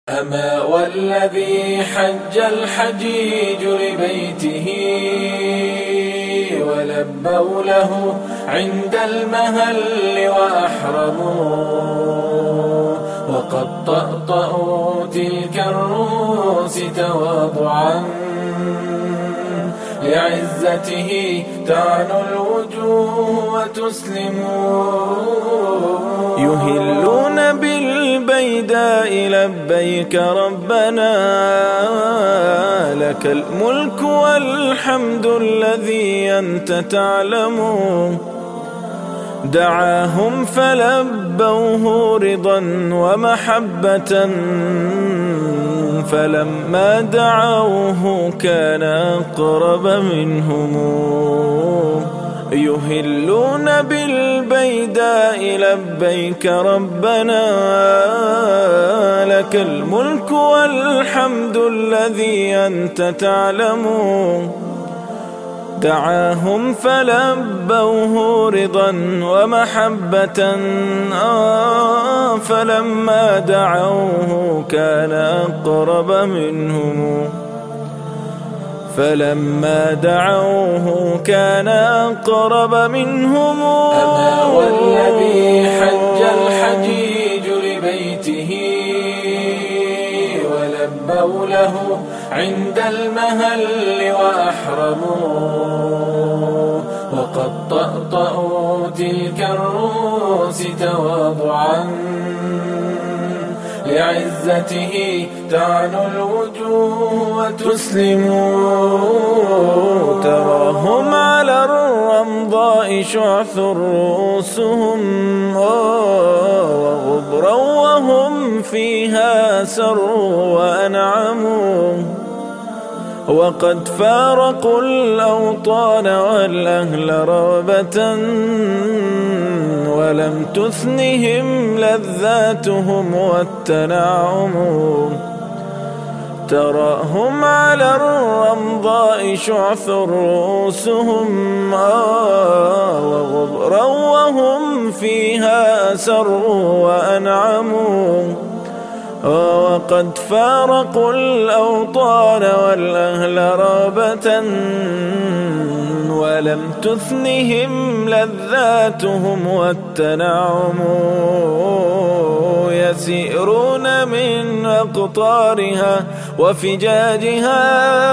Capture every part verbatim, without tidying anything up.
أما والذي حج الحجيج لبيته ولبوا له عند المهل وأحرموا وقد طأطأوا تلك الرؤوس تواضعا لعزته تعنو الوجوه وتسلموا يهلون بالبيداء لبيك ربنا لك الملك والحمد الذي أنت تعلم دعاهم فلبوه رضا ومحبة فلما دعوه كان أقرب منهم يهلون بالبيداء لبيك ربنا لك الملك والحمد الذي أنت تعلم دعاهم فلبوه رضا ومحبة آه فلما دعوه كان أقرب منهم فلما دعوه كان أقرب منهم أما والذي حج الحجيج لبيته ولبوا له عند المهل وأحرموا وقد طأطأوا تلك الرؤوس تواضعا لعزته تعنو الوجوه وتسلموا تراهم على الرمضاء شعث رؤوسهم وغبرا وهم فيها سروا وأنعموا وقد فارقوا الأوطان والأهل رغبة ولم تثنهم لذاتهم والتنعم تراهم على الرمضاء شعث رؤوسهم وغبرا وهم فيها سروا وأنعموا وقد فارقوا الأوطان والأهل رغبة ولم تثنهم لذاتهم والتنعم يسيرون من أقطارها وفجاجها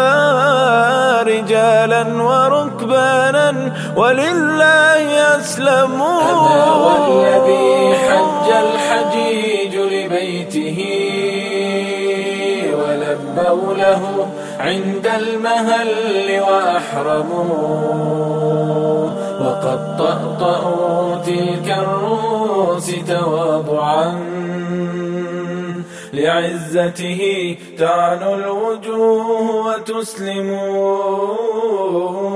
رجالا وركبانا ولله يسلمون أما والذي حج الحجيج لبيته ولبوا له عند المهل وأحرموا وقد طأطأوا تلك الرؤوس تواضعا لعزته تعنو الوجوه وتسلموا